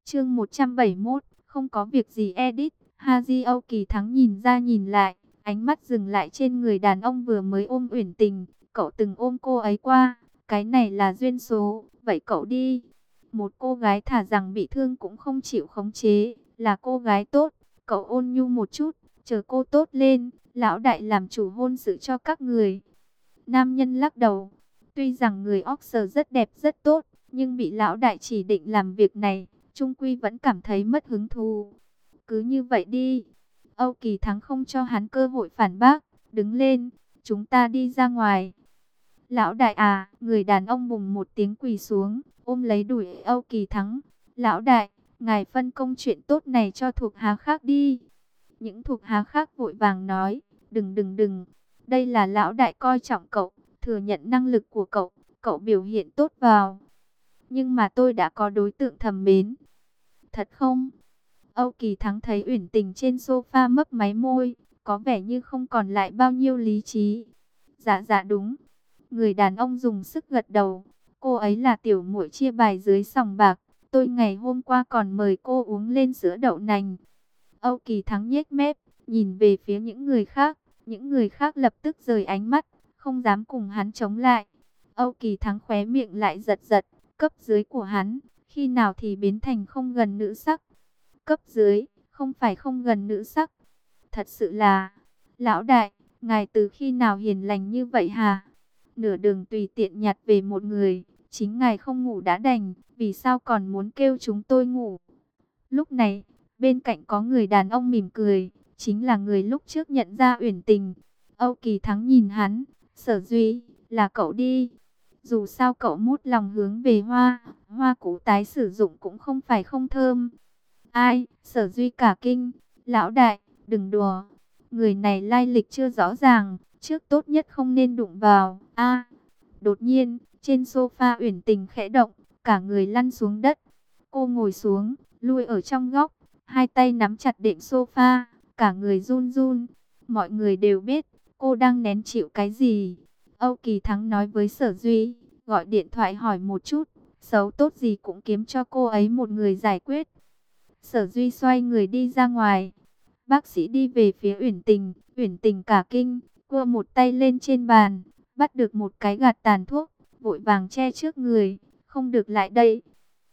Chương 171, không có việc gì edit. Haji Âu Kỳ Thắng nhìn ra nhìn lại, ánh mắt dừng lại trên người đàn ông vừa mới ôm Uyển Tình. Cậu từng ôm cô ấy qua, cái này là duyên số, vậy cậu đi. Một cô gái thà rằng bị thương cũng không chịu khống chế, là cô gái tốt. Cậu ôn nhu một chút, chờ cô tốt lên, lão đại làm chủ hôn sự cho các người. Nam nhân lắc đầu, tuy rằng người Oxford rất đẹp rất tốt, nhưng bị lão đại chỉ định làm việc này, chung quy vẫn cảm thấy mất hứng thú. Cứ như vậy đi. Âu Kỳ Thắng không cho hắn cơ hội phản bác, đứng lên, chúng ta đi ra ngoài. Lão đại à, người đàn ông bùng một tiếng quỳ xuống, ôm lấy đùi Âu Kỳ Thắng. Lão đại, ngài phân công chuyện tốt này cho thuộc hạ khác đi. Những thuộc hạ khác vội vàng nói, đừng, đây là lão đại coi trọng cậu, thừa nhận năng lực của cậu, cậu biểu hiện tốt vào. Nhưng mà tôi đã có đối tượng thầm mến. Thật không? Âu Kỳ Thắng thấy Uyển Tình trên sofa mấp máy môi, có vẻ như không còn lại bao nhiêu lý trí. Dạ đúng. Người đàn ông dùng sức gật đầu. Cô ấy là tiểu muội chia bài dưới sòng bạc. Tôi ngày hôm qua còn mời cô uống lên sữa đậu nành. Âu Kỳ Thắng nhếch mép, nhìn về phía những người khác. Những người khác lập tức rời ánh mắt, không dám cùng hắn chống lại. Âu Kỳ Thắng khóe miệng lại giật giật. Cấp dưới của hắn, khi nào thì biến thành không gần nữ sắc. Cấp dưới, không phải không gần nữ sắc. Thật sự là, lão đại, ngài từ khi nào hiền lành như vậy hả? Nửa đường tùy tiện nhặt về một người, chính ngài không ngủ đã đành, vì sao còn muốn kêu chúng tôi ngủ? Lúc này, bên cạnh có người đàn ông mỉm cười, chính là người lúc trước nhận ra Uyển Tình. Âu Kỳ Thắng nhìn hắn, Sở Duy, là cậu đi. Dù sao cậu mút lòng hướng về hoa, hoa cũ tái sử dụng cũng không phải không thơm. Ai, Sở Duy cả kinh, lão đại, đừng đùa. Người này lai lịch chưa rõ ràng, trước tốt nhất không nên đụng vào. Đột nhiên, trên sofa Uyển Tình khẽ động, cả người lăn xuống đất. Cô ngồi xuống, lui ở trong góc, hai tay nắm chặt đệm sofa, cả người run run. Mọi người đều biết, cô đang nén chịu cái gì. Âu Kỳ Thắng nói với Sở Duy, gọi điện thoại hỏi một chút, xấu tốt gì cũng kiếm cho cô ấy một người giải quyết. Sở Duy xoay người đi ra ngoài. Bác sĩ đi về phía Uyển Tình cả kinh, cua một tay lên trên bàn, bắt được một cái gạt tàn thuốc, vội vàng che trước người, không được lại đây.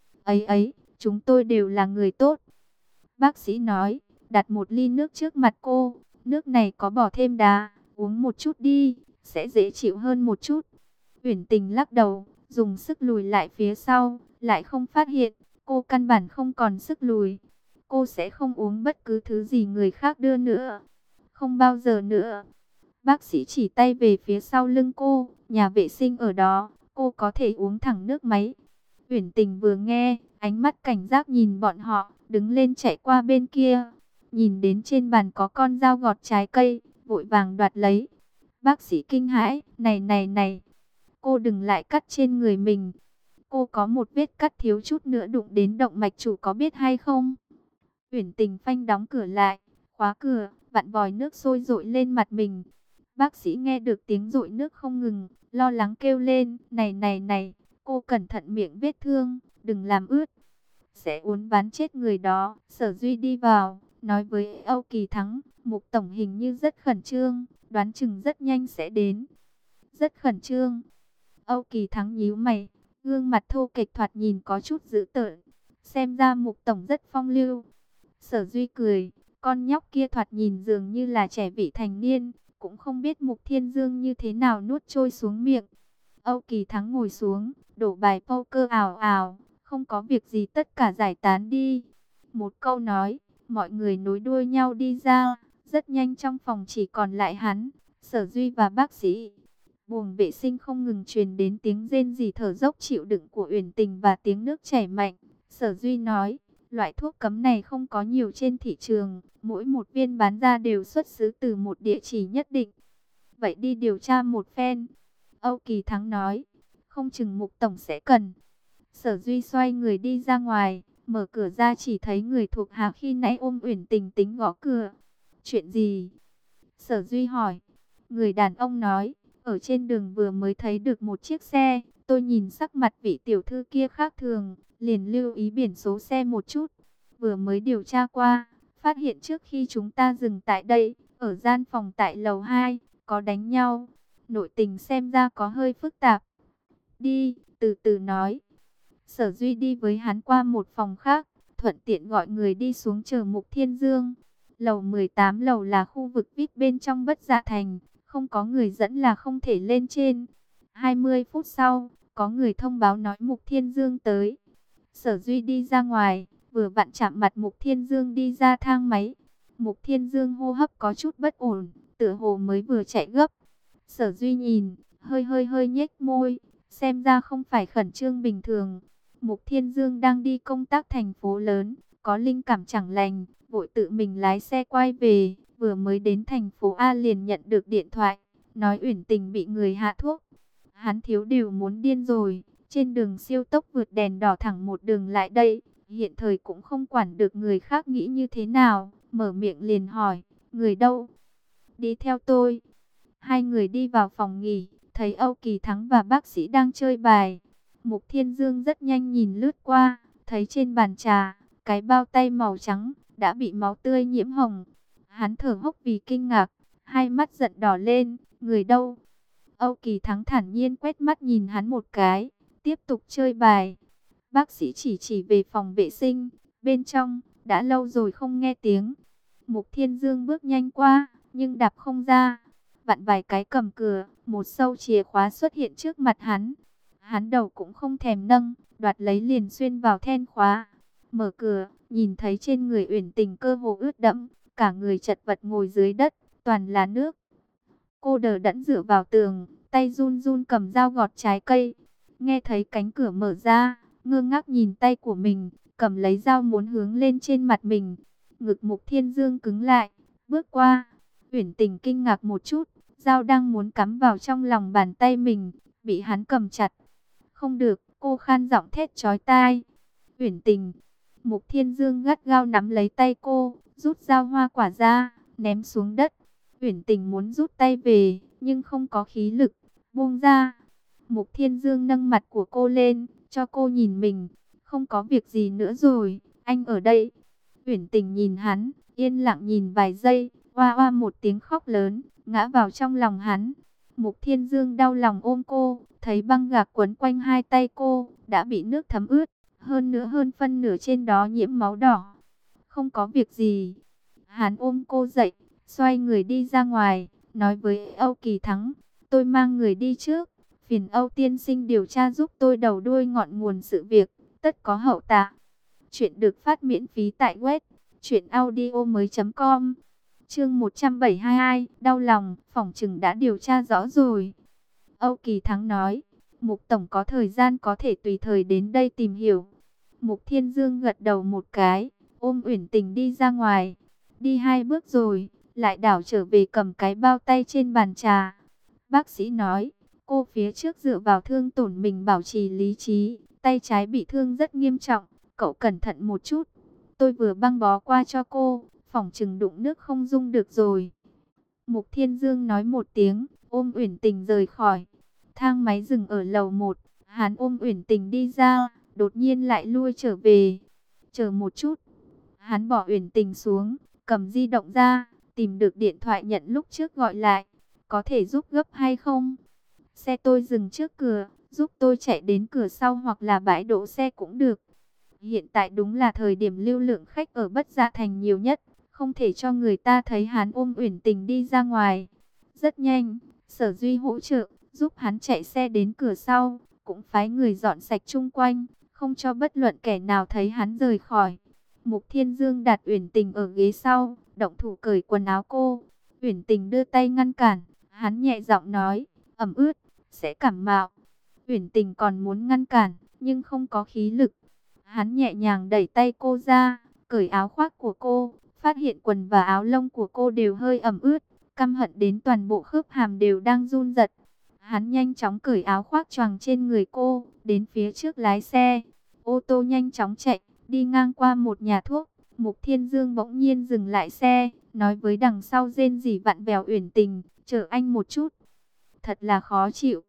Ấy, chúng tôi đều là người tốt. Bác sĩ nói, đặt một ly nước trước mặt cô, nước này có bỏ thêm đá, uống một chút đi, sẽ dễ chịu hơn một chút. Uyển Tình lắc đầu, dùng sức lùi lại phía sau, lại không phát hiện, cô căn bản không còn sức lùi. Cô sẽ không uống bất cứ thứ gì người khác đưa nữa. Không bao giờ nữa. Bác sĩ chỉ tay về phía sau lưng cô, nhà vệ sinh ở đó, cô có thể uống thẳng nước máy. Uyển Tình vừa nghe, ánh mắt cảnh giác nhìn bọn họ, đứng lên chạy qua bên kia. Nhìn đến trên bàn có con dao gọt trái cây, vội vàng đoạt lấy. Bác sĩ kinh hãi, này, cô đừng lại cắt trên người mình. Cô có một vết cắt thiếu chút nữa đụng đến động mạch chủ có biết hay không? Uyển Tình phanh đóng cửa lại, khóa cửa, vặn vòi nước sôi dội lên mặt mình. Bác sĩ nghe được tiếng dội nước không ngừng, lo lắng kêu lên, này, cô cẩn thận miệng vết thương, đừng làm ướt. Sẽ uốn ván chết người đó. Sở Duy đi vào, nói với Âu Kỳ Thắng, Mục Tổng hình như rất khẩn trương, đoán chừng rất nhanh sẽ đến. Rất khẩn trương. Âu Kỳ Thắng nhíu mày, gương mặt thô kệch thoạt nhìn có chút dữ tợn. Xem ra Mục Tổng rất phong lưu. Sở Duy cười, con nhóc kia thoạt nhìn dường như là trẻ vị thành niên, cũng không biết Mục Thiên Dương như thế nào nuốt trôi xuống miệng. Âu Kỳ Thắng ngồi xuống, đổ bài poker ào ào, không có việc gì tất cả giải tán đi. Một câu nói, mọi người nối đuôi nhau đi ra, rất nhanh trong phòng chỉ còn lại hắn, Sở Duy và bác sĩ. Buồng vệ sinh không ngừng truyền đến tiếng rên rỉ thở dốc chịu đựng của Uyển Tình và tiếng nước chảy mạnh. Sở Duy nói, loại thuốc cấm này không có nhiều trên thị trường, mỗi một viên bán ra đều xuất xứ từ một địa chỉ nhất định. Vậy đi điều tra một phen. Âu Kỳ Thắng nói, không chừng Mục Tổng sẽ cần. Sở Duy xoay người đi ra ngoài, mở cửa ra chỉ thấy người thuộc hạ khi nãy ôm Uyển Tình tính gõ cửa. Chuyện gì? Sở Duy hỏi. Người đàn ông nói, ở trên đường vừa mới thấy được một chiếc xe, Tôi nhìn sắc mặt vị tiểu thư kia khác thường, liền lưu ý biển số xe một chút. Vừa mới điều tra qua, phát hiện trước khi chúng ta dừng tại đây, ở gian phòng tại lầu 2, có đánh nhau. Nội tình xem ra có hơi phức tạp. Đi, từ từ nói. Sở Duy đi với hắn qua một phòng khác, thuận tiện gọi người đi xuống chờ Mục Thiên Dương. Lầu 18 lầu là khu vực VIP bên trong Bất Dạ Thành, không có người dẫn là không thể lên trên. 20 phút sau, có người thông báo nói Mục Thiên Dương tới. Sở Duy đi ra ngoài, vừa vặn chạm mặt Mục Thiên Dương đi ra thang máy. Mục Thiên Dương hô hấp có chút bất ổn, tựa hồ mới vừa chạy gấp. Sở Duy nhìn, hơi nhếch môi, xem ra không phải khẩn trương bình thường. Mục Thiên Dương đang đi công tác thành phố lớn, có linh cảm chẳng lành, vội tự mình lái xe quay về. Vừa mới đến thành phố A liền nhận được điện thoại, nói Uyển Tình bị người hạ thuốc. Hắn thiếu điều muốn điên rồi, trên đường siêu tốc vượt đèn đỏ thẳng một đường lại đây. Hiện thời cũng không quản được người khác nghĩ như thế nào, mở miệng liền hỏi, người đâu? Đi theo tôi. Hai người đi vào phòng nghỉ, thấy Âu Kỳ Thắng và bác sĩ đang chơi bài. Mục Thiên Dương rất nhanh nhìn lướt qua, thấy trên bàn trà, cái bao tay màu trắng, đã bị máu tươi nhiễm hồng. Hắn thở hốc vì kinh ngạc, hai mắt giận đỏ lên, người đâu? Âu Kỳ Thắng thản nhiên quét mắt nhìn hắn một cái, tiếp tục chơi bài. Bác sĩ chỉ về phòng vệ sinh, bên trong, đã lâu rồi không nghe tiếng. Mục Thiên Dương bước nhanh qua, nhưng đạp không ra. Vặn vài cái cầm cửa, một sâu chìa khóa xuất hiện trước mặt hắn. Hắn đầu cũng không thèm nâng, đoạt lấy liền xuyên vào then khóa. Mở cửa, nhìn thấy trên người Uyển Tình cơ hồ ướt đẫm, cả người chật vật ngồi dưới đất, toàn là nước. Cô đờ đẫn dựa vào tường, tay run run cầm dao gọt trái cây. Nghe thấy cánh cửa mở ra, ngơ ngác nhìn tay của mình, cầm lấy dao muốn hướng lên trên mặt mình. Ngực Mục Thiên Dương cứng lại, bước qua. Uyển Tình kinh ngạc một chút, dao đang muốn cắm vào trong lòng bàn tay mình, bị hắn cầm chặt. Không được, cô khan giọng thét chói tai. Uyển Tình. Mục Thiên Dương gắt gao nắm lấy tay cô, rút dao hoa quả ra, ném xuống đất. Uyển Tình muốn rút tay về, nhưng không có khí lực, buông ra. Mục Thiên Dương nâng mặt của cô lên, cho cô nhìn mình. Không có việc gì nữa rồi, anh ở đây. Uyển Tình nhìn hắn, yên lặng nhìn vài giây, oa oa một tiếng khóc lớn, ngã vào trong lòng hắn. Mục Thiên Dương đau lòng ôm cô, thấy băng gạc quấn quanh hai tay cô, đã bị nước thấm ướt, hơn phân nửa trên đó nhiễm máu đỏ. Không có việc gì. Hắn ôm cô dậy, xoay người đi ra ngoài, nói với Âu Kỳ Thắng, tôi mang người đi trước, phiền Âu tiên sinh điều tra giúp tôi đầu đuôi ngọn nguồn sự việc, tất có hậu tạ. Chuyện được phát miễn phí tại web truyệnaudiomoi.com. Chương 172, đau lòng, phỏng chừng đã điều tra rõ rồi. Âu Kỳ Thắng nói, Mục tổng có thời gian có thể tùy thời đến đây tìm hiểu. Mục Thiên Dương gật đầu một cái, ôm Uyển Tình đi ra ngoài. Đi hai bước rồi, lại đảo trở về cầm cái bao tay trên bàn trà. Bác sĩ nói, cô phía trước dựa vào thương tổn mình bảo trì lý trí, tay trái bị thương rất nghiêm trọng, cậu cẩn thận một chút. Tôi vừa băng bó qua cho cô, phỏng chừng đụng nước không dung được rồi. Mục Thiên Dương nói một tiếng, ôm Uyển Tình rời khỏi. Thang máy dừng ở lầu 1, hắn ôm Uyển Tình đi ra, đột nhiên lại lui trở về. Chờ một chút. Hắn bỏ Uyển Tình xuống, cầm di động ra, tìm được điện thoại nhận lúc trước gọi lại. Có thể giúp gấp hay không? Xe tôi dừng trước cửa, giúp tôi chạy đến cửa sau hoặc là bãi đỗ xe cũng được. Hiện tại đúng là thời điểm lưu lượng khách ở Bất Dạ Thành nhiều nhất, không thể cho người ta thấy hắn ôm Uyển Tình đi ra ngoài. Rất nhanh, Sở Duy hỗ trợ, giúp hắn chạy xe đến cửa sau, cũng phái người dọn sạch chung quanh, không cho bất luận kẻ nào thấy hắn rời khỏi. Mục Thiên Dương đặt Uyển Tình ở ghế sau, động thủ cởi quần áo cô. Uyển Tình đưa tay ngăn cản, hắn nhẹ giọng nói, ẩm ướt, sẽ cảm mạo. Uyển Tình còn muốn ngăn cản, nhưng không có khí lực. Hắn nhẹ nhàng đẩy tay cô ra, cởi áo khoác của cô, phát hiện quần và áo lông của cô đều hơi ẩm ướt, căm hận đến toàn bộ khớp hàm đều đang run rẩy. Hắn nhanh chóng cởi áo khoác choàng trên người cô, đến phía trước lái xe. Ô tô nhanh chóng chạy, đi ngang qua một nhà thuốc. Mục Thiên Dương bỗng nhiên dừng lại xe, nói với đằng sau rên rỉ vặn vẹo Uyển Tình, chờ anh một chút. Thật là khó chịu.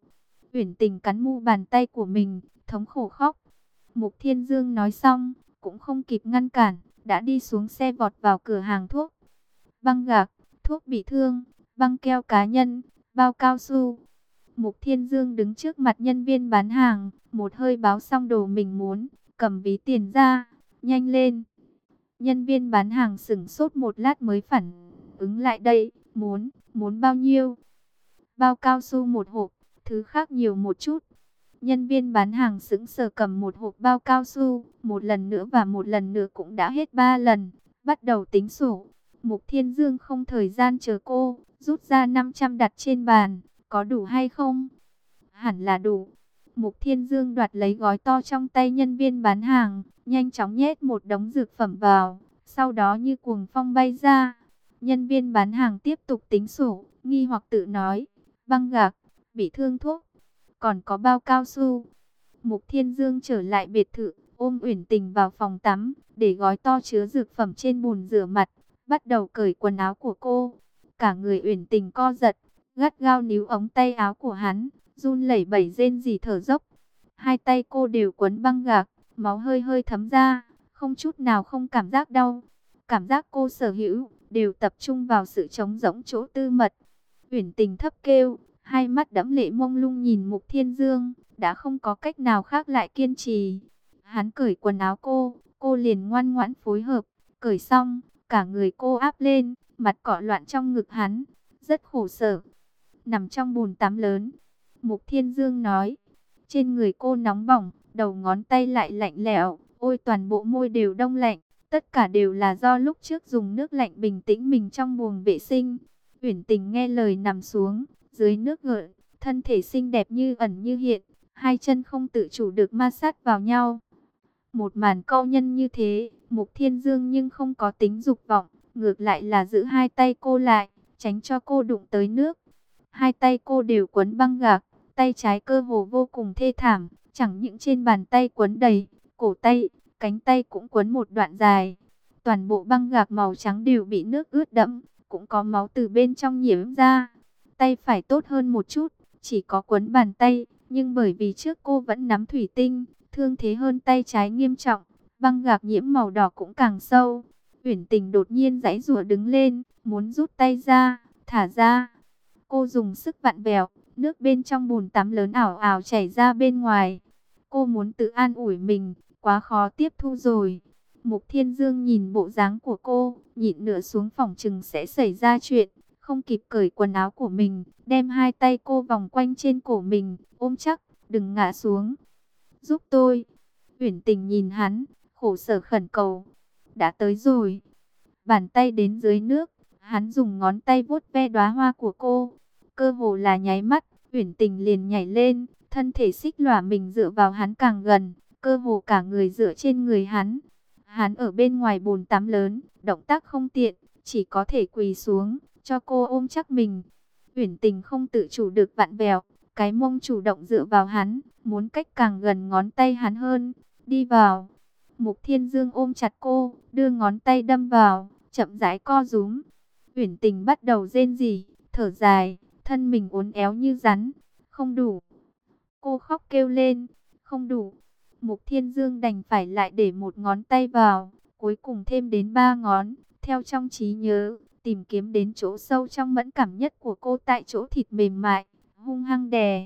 Uyển Tình cắn mu bàn tay của mình, thống khổ khóc. Mục Thiên Dương nói xong, cũng không kịp ngăn cản, đã đi xuống xe vọt vào cửa hàng thuốc. Băng gạc, thuốc bị thương, băng keo cá nhân, bao cao su. Mục Thiên Dương đứng trước mặt nhân viên bán hàng, một hơi báo xong đồ mình muốn, cầm ví tiền ra, nhanh lên. Nhân viên bán hàng sững sốt một lát mới phản ứng lại đây, muốn bao nhiêu? Bao cao su một hộp, thứ khác nhiều một chút. Nhân viên bán hàng sững sờ cầm một hộp bao cao su, một lần nữa và một lần nữa cũng đã hết 3 lần, bắt đầu tính sổ. Mục Thiên Dương không thời gian chờ cô, rút ra 500 đặt trên bàn, có đủ hay không? Hẳn là đủ. Mục Thiên Dương đoạt lấy gói to trong tay nhân viên bán hàng, nhanh chóng nhét một đống dược phẩm vào, sau đó như cuồng phong bay ra. Nhân viên bán hàng tiếp tục tính sổ, nghi hoặc tự nói, băng gạc, bị thương thuốc, còn có bao cao su. Mục Thiên Dương trở lại biệt thự, ôm Uyển Tình vào phòng tắm, để gói to chứa dược phẩm trên bồn rửa mặt, bắt đầu cởi quần áo của cô. Cả người Uyển Tình co giật, gắt gao níu ống tay áo của hắn, run lẩy bẩy rên rỉ thở dốc. Hai tay cô đều quấn băng gạc, máu hơi hơi thấm ra, không chút nào không cảm giác đau. Cảm giác cô sở hữu đều tập trung vào sự trống rỗng chỗ tư mật. Uyển Tình thấp kêu, hai mắt đẫm lệ mông lung nhìn Mục Thiên Dương, đã không có cách nào khác lại kiên trì. Hắn cởi quần áo cô liền ngoan ngoãn phối hợp, cởi xong, cả người cô áp lên, mặt cọ loạn trong ngực hắn, rất khổ sở. Nằm trong bồn tắm lớn, Mục Thiên Dương nói, trên người cô nóng bỏng, đầu ngón tay lại lạnh lẽo, ôi toàn bộ môi đều đông lạnh, tất cả đều là do lúc trước dùng nước lạnh bình tĩnh mình trong buồng vệ sinh. Uyển Tình nghe lời nằm xuống, dưới nước gợn, thân thể xinh đẹp như ẩn như hiện, hai chân không tự chủ được ma sát vào nhau. Một màn câu nhân như thế, Mục Thiên Dương nhưng không có tính dục vọng, ngược lại là giữ hai tay cô lại, tránh cho cô đụng tới nước. Hai tay cô đều quấn băng gạc, tay trái cơ hồ vô cùng thê thảm, chẳng những trên bàn tay quấn đầy, cổ tay, cánh tay cũng quấn một đoạn dài. Toàn bộ băng gạc màu trắng đều bị nước ướt đẫm, cũng có máu từ bên trong nhiễm ra. Tay phải tốt hơn một chút, chỉ có quấn bàn tay, nhưng bởi vì trước cô vẫn nắm thủy tinh, thương thế hơn tay trái nghiêm trọng, băng gạc nhiễm màu đỏ cũng càng sâu. Uyển Tình đột nhiên giãy giụa đứng lên, muốn rút tay ra, thả ra. Cô dùng sức vặn vẹo, nước bên trong bồn tắm lớn ảo ảo chảy ra bên ngoài. Cô muốn tự an ủi mình, quá khó tiếp thu rồi. Mục Thiên Dương nhìn bộ dáng của cô, nhịn nửa xuống phòng chừng sẽ xảy ra chuyện, không kịp cởi quần áo của mình, đem hai tay cô vòng quanh trên cổ mình, ôm chắc, đừng ngã xuống. Giúp tôi. Uyển Tình nhìn hắn, khổ sở khẩn cầu. Đã tới rồi. Bàn tay đến dưới nước, hắn dùng ngón tay vuốt ve đóa hoa của cô. Cơ hồ là nháy mắt, Uyển Tình liền nhảy lên, thân thể xích lỏa mình dựa vào hắn càng gần, cơ hồ cả người dựa trên người hắn. Hắn ở bên ngoài bồn tắm lớn, động tác không tiện, chỉ có thể quỳ xuống, cho cô ôm chắc mình. Uyển Tình không tự chủ được vặn vẹo, cái mông chủ động dựa vào hắn, muốn cách càng gần ngón tay hắn hơn. Đi vào. Mục Thiên Dương ôm chặt cô, đưa ngón tay đâm vào, chậm rãi co rúm. Uyển Tình bắt đầu rên rỉ, thở dài, thân mình uốn éo như rắn. Không đủ. Cô khóc kêu lên, không đủ. Mục Thiên Dương đành phải lại để một ngón tay vào, cuối cùng thêm đến 3 ngón, theo trong trí nhớ, tìm kiếm đến chỗ sâu trong mẫn cảm nhất của cô tại chỗ thịt mềm mại, hung hăng đè.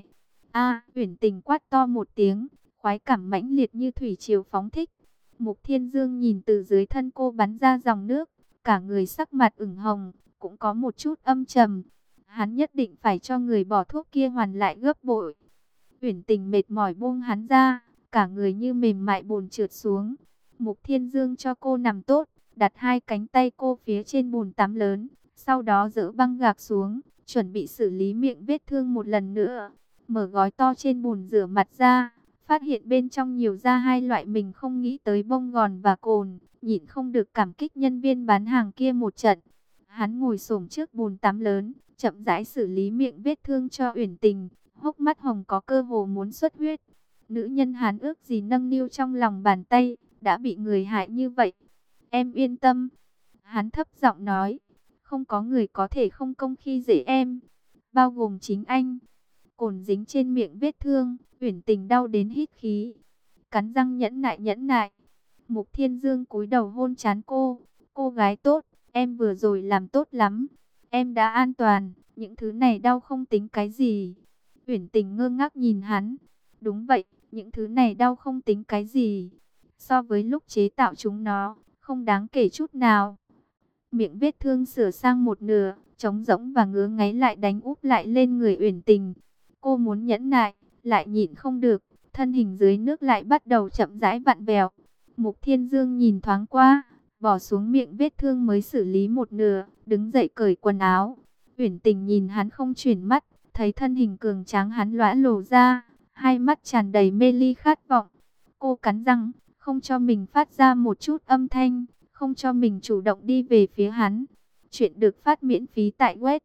Uyển Tình quát to một tiếng, khoái cảm mãnh liệt như thủy triều phóng thích. Mục Thiên Dương nhìn từ dưới thân cô bắn ra dòng nước, cả người sắc mặt ửng hồng, cũng có một chút âm trầm. Hắn nhất định phải cho người bỏ thuốc kia hoàn lại gấp bội. Uyển Tình mệt mỏi buông hắn ra, cả người như mềm mại bồn trượt xuống. Mục Thiên Dương cho cô nằm tốt, đặt hai cánh tay cô phía trên bồn tắm lớn, sau đó dỡ băng gạc xuống, chuẩn bị xử lý miệng vết thương một lần nữa. Mở gói to trên bồn rửa mặt ra, phát hiện bên trong nhiều ra hai loại mình không nghĩ tới bông gòn và cồn, nhịn không được cảm kích nhân viên bán hàng kia một trận. Hắn ngồi xổm trước bồn tắm lớn, chậm rãi xử lý miệng vết thương cho Uyển Tình, hốc mắt hồng có cơ hồ muốn xuất huyết. Nữ nhân hắn ước gì nâng niu trong lòng bàn tay, đã bị người hại như vậy. Em yên tâm. Hắn thấp giọng nói, không có người có thể không công khi dễ em, bao gồm chính anh. cồn dính trên miệng vết thương. Uyển Tình đau đến hít khí, cắn răng nhẫn nại nhẫn nại. Mục Thiên Dương cúi đầu hôn trán cô. Cô gái tốt, em vừa rồi làm tốt lắm. Em đã an toàn, những thứ này đau không tính cái gì. Uyển Tình ngơ ngác nhìn hắn. Đúng vậy, những thứ này đau không tính cái gì. So với lúc chế tạo chúng nó, không đáng kể chút nào. Miệng vết thương sửa sang một nửa, trống rỗng và ngứa ngáy lại đánh úp lại lên người Uyển Tình. Cô muốn nhẫn nại, lại nhịn không được, thân hình dưới nước lại bắt đầu chậm rãi vặn vẹo. Mục Thiên Dương nhìn thoáng qua, bỏ xuống miệng vết thương mới xử lý một nửa, đứng dậy cởi quần áo. Uyển Tình nhìn hắn không chuyển mắt, thấy thân hình cường tráng hắn lõa lồ ra, hai mắt tràn đầy mê ly khát vọng. Cô cắn răng, không cho mình phát ra một chút âm thanh, không cho mình chủ động đi về phía hắn. Chuyện được phát miễn phí tại web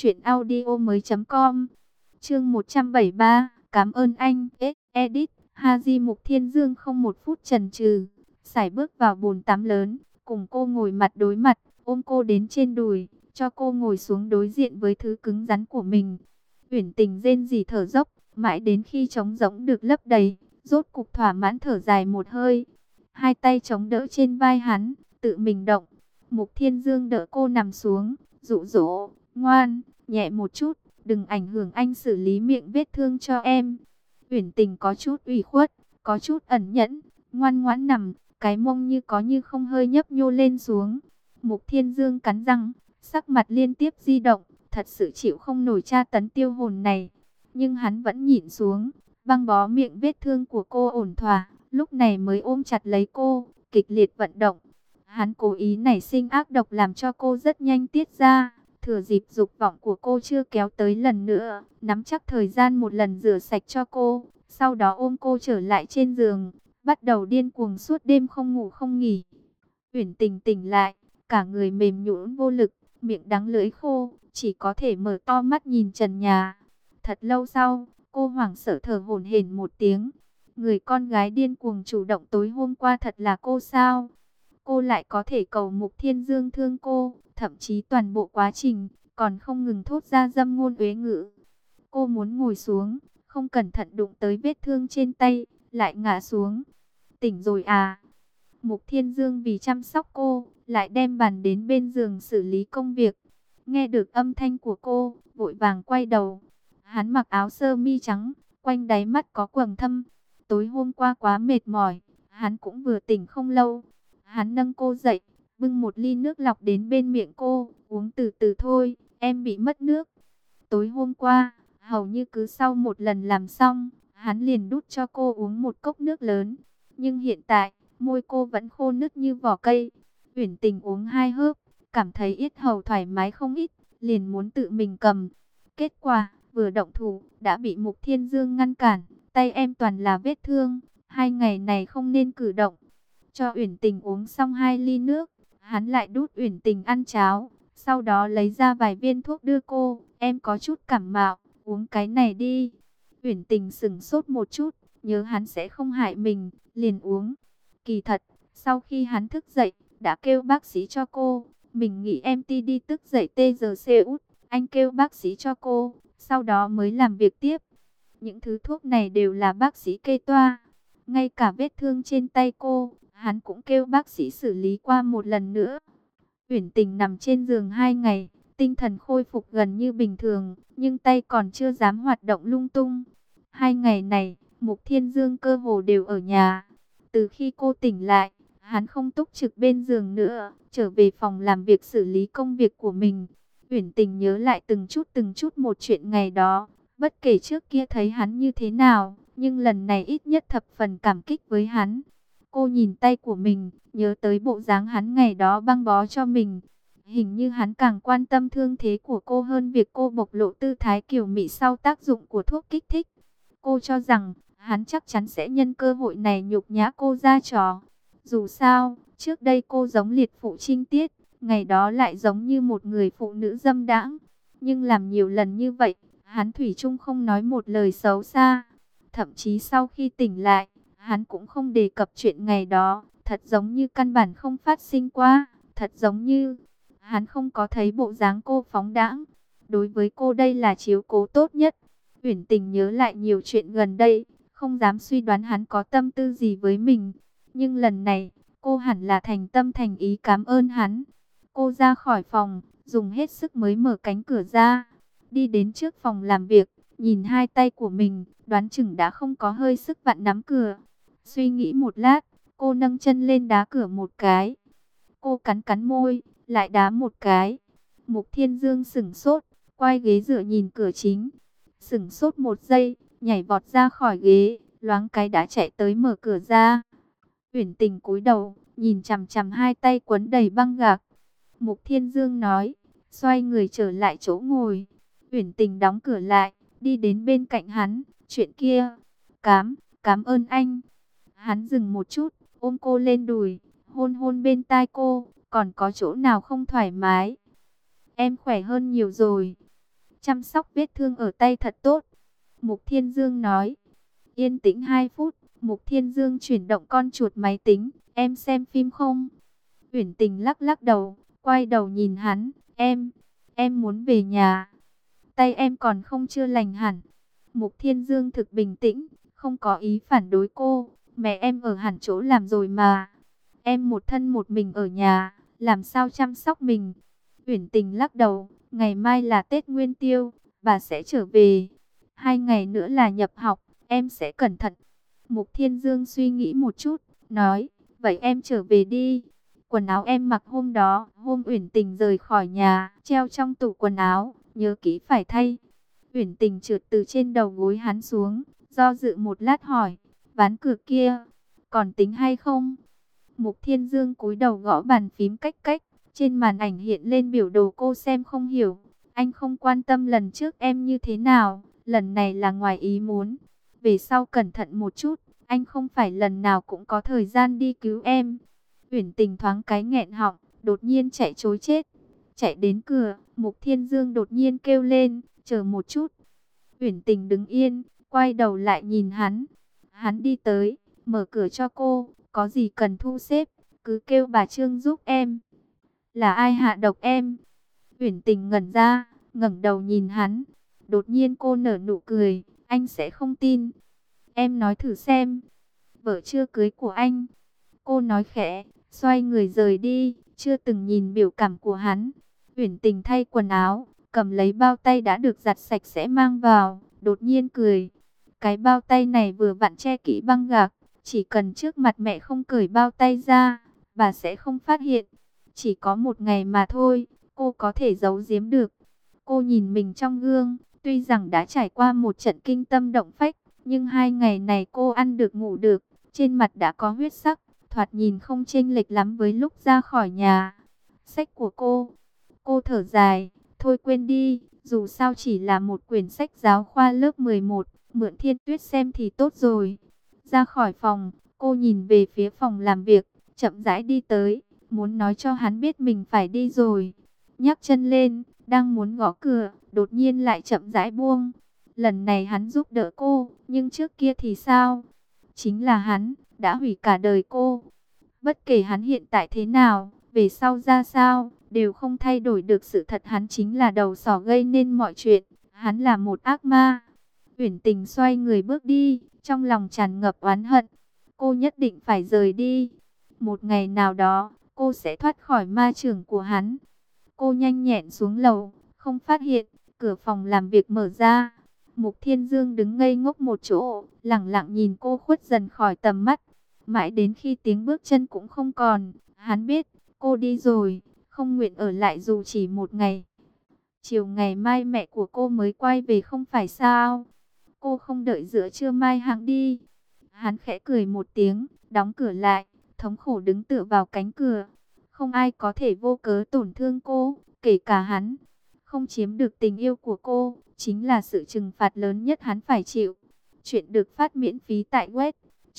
truyệnaudiomoi.com. Chương 173, cảm ơn anh. Edit. Haji. Mục Thiên Dương không một phút chần chừ, sải bước vào bồn tắm lớn, cùng cô ngồi mặt đối mặt, ôm cô đến trên đùi, cho cô ngồi xuống đối diện với thứ cứng rắn của mình. Uyển Tình rên rỉ thở dốc, mãi đến khi trống rỗng được lấp đầy, rốt cục thỏa mãn thở dài một hơi. Hai tay chống đỡ trên vai hắn, tự mình động. Mục Thiên Dương đỡ cô nằm xuống, dụ dỗ, ngoan, nhẹ một chút, đừng ảnh hưởng anh xử lý miệng vết thương cho em. Uyển Tình có chút ủy khuất, có chút ẩn nhẫn, ngoan ngoãn nằm, cái mông như có như không hơi nhấp nhô lên xuống. Mục Thiên Dương cắn răng, sắc mặt liên tiếp di động, thật sự chịu không nổi tra tấn tiêu hồn này. Nhưng hắn vẫn nhịn xuống, băng bó miệng vết thương của cô ổn thỏa, lúc này mới ôm chặt lấy cô, kịch liệt vận động. Hắn cố ý nảy sinh ác độc làm cho cô rất nhanh tiết ra. Thừa dịp dục vọng của cô chưa kéo tới lần nữa, nắm chắc thời gian một lần rửa sạch cho cô, sau đó ôm cô trở lại trên giường, bắt đầu điên cuồng suốt đêm không ngủ không nghỉ. Uyển Tình tỉnh lại, cả người mềm nhũn vô lực, miệng đắng lưỡi khô, chỉ có thể mở to mắt nhìn trần nhà. Thật lâu sau, cô hoảng sợ thở hổn hển một tiếng. Người con gái điên cuồng chủ động tối hôm qua thật là cô sao? Cô lại có thể cầu Mục Thiên Dương thương cô, thậm chí toàn bộ quá trình, còn không ngừng thốt ra dâm ngôn uế ngữ. Cô muốn ngồi xuống, không cẩn thận đụng tới vết thương trên tay, lại ngã xuống. Tỉnh rồi à? Mục Thiên Dương vì chăm sóc cô, lại đem bàn đến bên giường xử lý công việc. Nghe được âm thanh của cô, vội vàng quay đầu. Hắn mặc áo sơ mi trắng, quanh đáy mắt có quầng thâm. Tối hôm qua quá mệt mỏi, hắn cũng vừa tỉnh không lâu. Hắn nâng cô dậy, bưng một ly nước lọc đến bên miệng cô, uống từ từ thôi, em bị mất nước. Tối hôm qua, hầu như cứ sau một lần làm xong, hắn liền đút cho cô uống một cốc nước lớn. Nhưng hiện tại, môi cô vẫn khô nứt như vỏ cây. Uyển Tình uống hai hớp, cảm thấy yết hầu thoải mái không ít, liền muốn tự mình cầm. Kết quả, vừa động thủ, đã bị Mục Thiên Dương ngăn cản, tay em toàn là vết thương, 2 ngày này không nên cử động. Cho Uyển Tình uống xong 2 ly nước, hắn lại đút Uyển Tình ăn cháo, sau đó lấy ra vài viên thuốc đưa cô, em có chút cảm mạo, uống cái này đi. Uyển Tình sững sốt một chút, nhớ hắn sẽ không hại mình, liền uống. Kỳ thật, sau khi hắn thức dậy, đã kêu bác sĩ cho cô, mình nghĩ em đi tức dậy tê giờ xê út, anh kêu bác sĩ cho cô, sau đó mới làm việc tiếp. Những thứ thuốc này đều là bác sĩ kê toa, ngay cả vết thương trên tay cô, hắn cũng kêu bác sĩ xử lý qua một lần nữa. Uyển Tình nằm trên giường 2 ngày, tinh thần khôi phục gần như bình thường, nhưng tay còn chưa dám hoạt động lung tung. 2 ngày này, Mục Thiên Dương cơ hồ đều ở nhà. Từ khi cô tỉnh lại, hắn không túc trực bên giường nữa, trở về phòng làm việc xử lý công việc của mình. Uyển Tình nhớ lại từng chút một chuyện ngày đó, bất kể trước kia thấy hắn như thế nào, nhưng lần này ít nhất thập phần cảm kích với hắn. Cô nhìn tay của mình, nhớ tới bộ dáng hắn ngày đó băng bó cho mình. Hình như hắn càng quan tâm thương thế của cô hơn việc cô bộc lộ tư thái kiều mị sau tác dụng của thuốc kích thích. Cô cho rằng, hắn chắc chắn sẽ nhân cơ hội này nhục nhã cô ra trò. Dù sao, trước đây cô giống liệt phụ trinh tiết, ngày đó lại giống như một người phụ nữ dâm đãng. Nhưng làm nhiều lần như vậy, hắn thủy chung không nói một lời xấu xa. Thậm chí sau khi tỉnh lại, hắn cũng không đề cập chuyện ngày đó, thật giống như căn bản không phát sinh qua, thật giống như hắn không có thấy bộ dáng cô phóng đãng. Đối với cô đây là chiếu cố tốt nhất. Uyển Tình nhớ lại nhiều chuyện gần đây, không dám suy đoán hắn có tâm tư gì với mình. Nhưng lần này, cô hẳn là thành tâm thành ý cảm ơn hắn. Cô ra khỏi phòng, dùng hết sức mới mở cánh cửa ra. Đi đến trước phòng làm việc, nhìn hai tay của mình, đoán chừng đã không có hơi sức vặn nắm cửa. Suy nghĩ một lát, cô nâng chân lên đá cửa một cái. Cô cắn cắn môi, lại đá một cái. Mục Thiên Dương sững sốt, quay ghế dựa nhìn cửa chính. Sững sốt một giây, nhảy vọt ra khỏi ghế, loáng cái đã chạy tới mở cửa ra. Uyển Tình cúi đầu, nhìn chằm chằm hai tay quấn đầy băng gạc. Mục Thiên Dương nói, xoay người trở lại chỗ ngồi. Uyển Tình đóng cửa lại, đi đến bên cạnh hắn. Chuyện kia, cảm ơn anh. Hắn dừng một chút, ôm cô lên đùi, hôn hôn bên tai cô. Còn có chỗ nào không thoải mái? Em khỏe hơn nhiều rồi. Chăm sóc vết thương ở tay thật tốt. Mục Thiên Dương nói. Yên tĩnh 2 phút, Mục Thiên Dương chuyển động con chuột máy tính. Em xem phim không? Uyển Tình lắc lắc đầu, quay đầu nhìn hắn. Em muốn về nhà. Tay em còn không chưa lành hẳn. Mục Thiên Dương thực bình tĩnh, không có ý phản đối cô. Mẹ em ở hẳn chỗ làm rồi mà. Em một thân một mình ở nhà, làm sao chăm sóc mình? Uyển Tình lắc đầu, ngày mai là Tết Nguyên Tiêu, bà sẽ trở về. 2 ngày nữa là nhập học, em sẽ cẩn thận. Mục Thiên Dương suy nghĩ một chút, nói, vậy em trở về đi. Quần áo em mặc hôm đó, hôm Uyển Tình rời khỏi nhà, treo trong tủ quần áo, nhớ kỹ phải thay. Uyển Tình trượt từ trên đầu gối hắn xuống, do dự một lát hỏi, ván cược kia, còn tính hay không? Mục Thiên Dương cúi đầu gõ bàn phím cách cách, trên màn ảnh hiện lên biểu đồ cô xem không hiểu. Anh không quan tâm lần trước em như thế nào, lần này là ngoài ý muốn. Về sau cẩn thận một chút, anh không phải lần nào cũng có thời gian đi cứu em. Uyển Tình thoáng cái nghẹn họng, đột nhiên chạy trối chết. Chạy đến cửa, Mục Thiên Dương đột nhiên kêu lên, chờ một chút. Uyển Tình đứng yên, quay đầu lại nhìn hắn. Hắn đi tới, mở cửa cho cô, có gì cần thu xếp, cứ kêu bà Trương giúp em. Là ai hạ độc em? Uyển Tình ngẩn ra, ngẩng đầu nhìn hắn. Đột nhiên cô nở nụ cười, anh sẽ không tin. Em nói thử xem. Vợ chưa cưới của anh. Cô nói khẽ, xoay người rời đi, chưa từng nhìn biểu cảm của hắn. Uyển Tình thay quần áo, cầm lấy bao tay đã được giặt sạch sẽ mang vào, đột nhiên cười. Cái bao tay này vừa vặn che kỹ băng gạc, chỉ cần trước mặt mẹ không cởi bao tay ra, bà sẽ không phát hiện. Chỉ có 1 ngày mà thôi, cô có thể giấu giếm được. Cô nhìn mình trong gương, tuy rằng đã trải qua một trận kinh tâm động phách, nhưng 2 ngày này cô ăn được ngủ được, trên mặt đã có huyết sắc, thoạt nhìn không chênh lệch lắm với lúc ra khỏi nhà. Sách của cô thở dài, thôi quên đi, dù sao chỉ là một quyển sách giáo khoa lớp 11, mượn Thiên Tuyết xem thì tốt rồi. Ra khỏi phòng, cô nhìn về phía phòng làm việc, chậm rãi đi tới, muốn nói cho hắn biết mình phải đi rồi. Nhấc chân lên, đang muốn gõ cửa, đột nhiên lại chậm rãi buông. Lần này hắn giúp đỡ cô, nhưng trước kia thì sao? Chính là hắn, đã hủy cả đời cô. Bất kể hắn hiện tại thế nào, về sau ra sao, đều không thay đổi được sự thật hắn chính là đầu sỏ gây nên mọi chuyện. Hắn là một ác ma. Uyển Tình xoay người bước đi, trong lòng tràn ngập oán hận. Cô nhất định phải rời đi. Một ngày nào đó, cô sẽ thoát khỏi ma chưởng của hắn. Cô nhanh nhẹn xuống lầu, không phát hiện, cửa phòng làm việc mở ra. Mục Thiên Dương đứng ngây ngốc một chỗ, lẳng lặng nhìn cô khuất dần khỏi tầm mắt. Mãi đến khi tiếng bước chân cũng không còn, hắn biết, cô đi rồi, không nguyện ở lại dù chỉ 1 ngày. Chiều ngày mai mẹ của cô mới quay về không phải sao? Cô không đợi giữa trưa mai hãng đi. Hắn khẽ cười một tiếng, đóng cửa lại, thống khổ đứng tựa vào cánh cửa. Không ai có thể vô cớ tổn thương cô, kể cả hắn. Không chiếm được tình yêu của cô, chính là sự trừng phạt lớn nhất hắn phải chịu. Chuyện được phát miễn phí tại web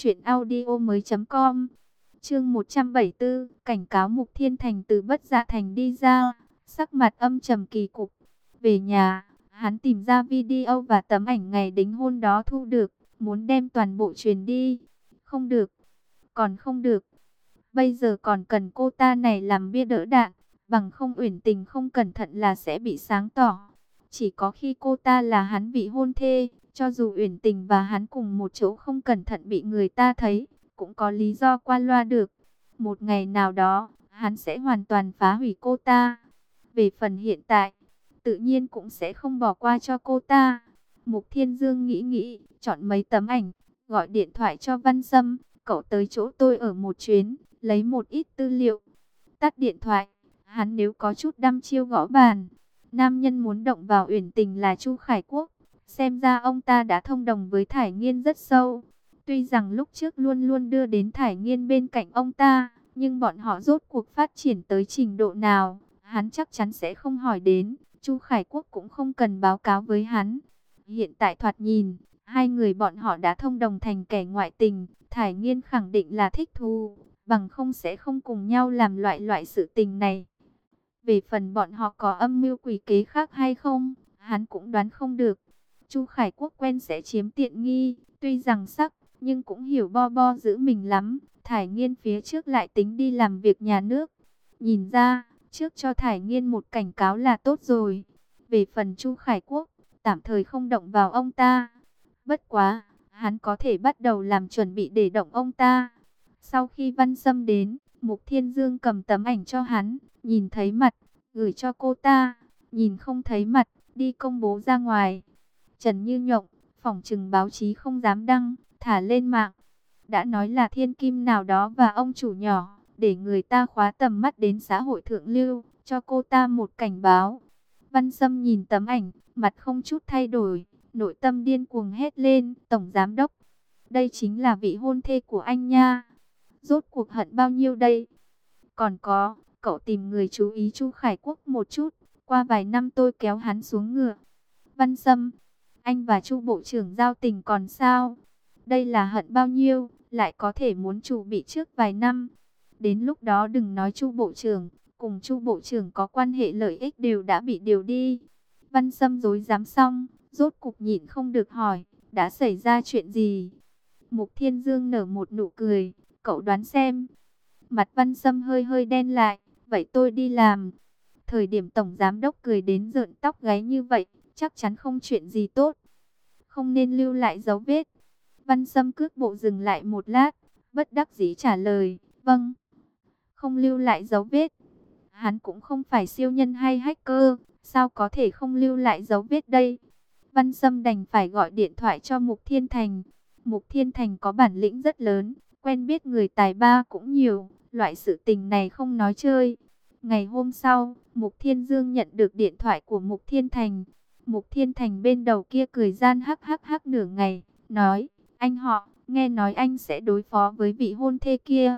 truyệnaudiomoi.com. Chương 174, cảnh cáo Mục Thiên Thành từ Bất Dạ Thành đi ra, sắc mặt âm trầm kỳ cục. Về nhà, hắn tìm ra video và tấm ảnh ngày đính hôn đó thu được, muốn đem toàn bộ truyền đi. Không được, còn không được. Bây giờ còn cần cô ta này làm bia đỡ đạn, bằng không Uyển Tình không cẩn thận là sẽ bị sáng tỏ. Chỉ có khi cô ta là hắn vị hôn thê, Cho dù Uyển Tình và hắn cùng một chỗ không cẩn thận bị người ta thấy, cũng có lý do qua loa được. Một ngày nào đó, hắn sẽ hoàn toàn phá hủy cô ta. Về phần hiện tại, tự nhiên cũng sẽ không bỏ qua cho cô ta. Mục Thiên Dương nghĩ nghĩ, chọn mấy tấm ảnh, gọi điện thoại cho Văn Sâm. Cậu tới chỗ tôi ở một chuyến, lấy một ít tư liệu. Tắt điện thoại, hắn nếu có chút đăm chiêu gõ bàn. Nam nhân muốn động vào Uyển Tình là Chu Khải Quốc. Xem ra ông ta đã thông đồng với Thải Nghiên rất sâu. Tuy rằng lúc trước luôn luôn đưa đến Thải Nghiên bên cạnh ông ta, nhưng bọn họ rốt cuộc phát triển tới trình độ nào, hắn chắc chắn sẽ không hỏi đến. Chu Khải Quốc cũng không cần báo cáo với hắn. Hiện tại thoạt nhìn, hai người bọn họ đã thông đồng thành kẻ ngoại tình. Thải Nghiên khẳng định là thích thú, bằng không sẽ không cùng nhau làm loại sự tình này. Về phần bọn họ có âm mưu quỷ kế khác hay không, hắn cũng đoán không được. Chu Khải Quốc quen sẽ chiếm tiện nghi, tuy rằng sắc, nhưng cũng hiểu bo bo giữ mình lắm. Thải Nghiên phía trước lại tính đi làm việc nhà nước. Nhìn ra, trước cho Thải Nghiên một cảnh cáo là tốt rồi. Về phần Chu Khải Quốc, tạm thời không động vào ông ta. Bất quá, hắn có thể bắt đầu làm chuẩn bị để động ông ta. Sau khi Văn Sâm đến, Mục Thiên Dương cầm tấm ảnh cho hắn, nhìn thấy mặt, gửi cho cô ta, nhìn không thấy mặt, đi công bố ra ngoài. Trần Như Nhộng, phỏng chừng báo chí không dám đăng, thả lên mạng. Đã nói là thiên kim nào đó và ông chủ nhỏ, để người ta khóa tầm mắt đến xã hội thượng lưu, cho cô ta một cảnh báo. Văn Sâm nhìn tấm ảnh, mặt không chút thay đổi, nội tâm điên cuồng hét lên, Tổng Giám Đốc, đây chính là vị hôn thê của anh nha. Rốt cuộc hận bao nhiêu đây? Còn có, cậu tìm người chú ý Chu Khải Quốc một chút, qua vài năm tôi kéo hắn xuống ngựa. Văn Sâm, anh và Chu Bộ trưởng giao tình còn sao? Đây là hận bao nhiêu, lại có thể muốn chủ bị trước vài năm. Đến lúc đó đừng nói Chu Bộ trưởng, cùng Chu Bộ trưởng có quan hệ lợi ích đều đã bị điều đi. Văn Sâm rối rắm xong, rốt cục nhịn không được hỏi, đã xảy ra chuyện gì? Mục Thiên Dương nở một nụ cười, cậu đoán xem. Mặt Văn Sâm hơi hơi đen lại, vậy tôi đi làm. Thời điểm Tổng Giám Đốc cười đến rợn tóc gáy như vậy, chắc chắn không chuyện gì tốt. Không nên lưu lại dấu vết. Văn Sâm cước bộ dừng lại một lát, bất đắc dĩ trả lời, vâng. Không lưu lại dấu vết. Hắn cũng không phải siêu nhân hay hacker, sao có thể không lưu lại dấu vết đây? Văn Sâm đành phải gọi điện thoại cho Mục Thiên Thành. Mục Thiên Thành có bản lĩnh rất lớn, quen biết người tài ba cũng nhiều, loại sự tình này không nói chơi. Ngày hôm sau, Mục Thiên Dương nhận được điện thoại của Mục Thiên Thành. Mục Thiên Thành bên đầu kia cười gian hắc hắc hắc nửa ngày, nói, anh họ, nghe nói anh sẽ đối phó với vị hôn thê kia.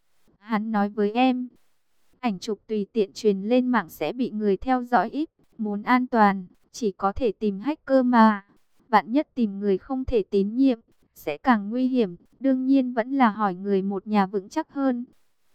Hắn nói với em, ảnh chụp tùy tiện truyền lên mạng sẽ bị người theo dõi ít, muốn an toàn, chỉ có thể tìm hacker mà. Vạn nhất tìm người không thể tín nhiệm, sẽ càng nguy hiểm, đương nhiên vẫn là hỏi người một nhà vững chắc hơn.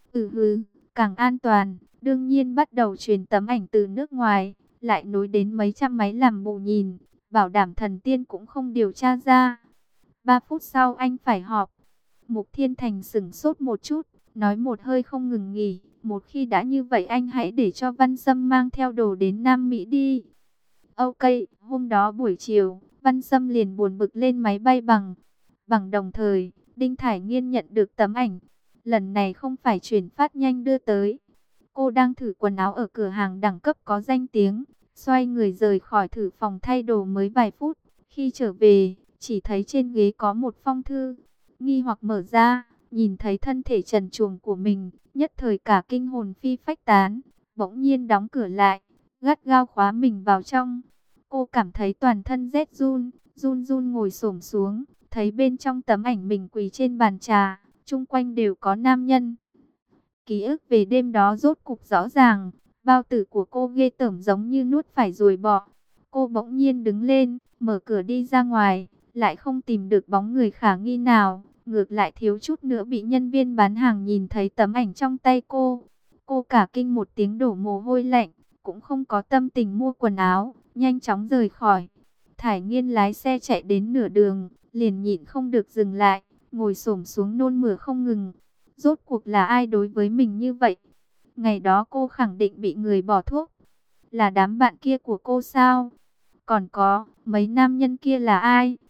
Càng an toàn, đương nhiên bắt đầu truyền tấm ảnh từ nước ngoài, lại nối đến mấy trăm máy làm bộ nhìn, bảo đảm thần tiên cũng không điều tra ra. 3 phút sau anh phải họp. Mục Thiên Thành sửng sốt một chút, nói một hơi không ngừng nghỉ, một khi đã như vậy anh hãy để cho Văn Sâm mang theo đồ đến Nam Mỹ đi. Ok, hôm đó buổi chiều, Văn Sâm liền buồn bực lên máy bay bằng đồng thời, Đinh Thải Nghiên nhận được tấm ảnh. Lần này không phải chuyển phát nhanh đưa tới. Cô đang thử quần áo ở cửa hàng đẳng cấp có danh tiếng, xoay người rời khỏi thử phòng thay đồ mới vài phút. Khi trở về, chỉ thấy trên ghế có một phong thư. Nghi hoặc mở ra, nhìn thấy thân thể trần truồng của mình, nhất thời cả kinh hồn phi phách tán, bỗng nhiên đóng cửa lại, gắt gao khóa mình vào trong. Cô cảm thấy toàn thân rét run, run run ngồi xổm xuống, thấy bên trong tấm ảnh mình quỳ trên bàn trà, chung quanh đều có nam nhân. Ký ức về đêm đó rốt cục rõ ràng, bao tử của cô ghê tởm giống như nuốt phải ruồi bọ. Cô bỗng nhiên đứng lên, mở cửa đi ra ngoài, lại không tìm được bóng người khả nghi nào, ngược lại thiếu chút nữa bị nhân viên bán hàng nhìn thấy tấm ảnh trong tay cô. Cô cả kinh một tiếng đổ mồ hôi lạnh, cũng không có tâm tình mua quần áo, nhanh chóng rời khỏi. Thải Nghiên lái xe chạy đến nửa đường, liền nhịn không được dừng lại, ngồi xổm xuống nôn mửa không ngừng. Rốt cuộc là ai đối với mình như vậy? Ngày đó cô khẳng định bị người bỏ thuốc. Là đám bạn kia của cô sao? Còn có, mấy nam nhân kia là ai?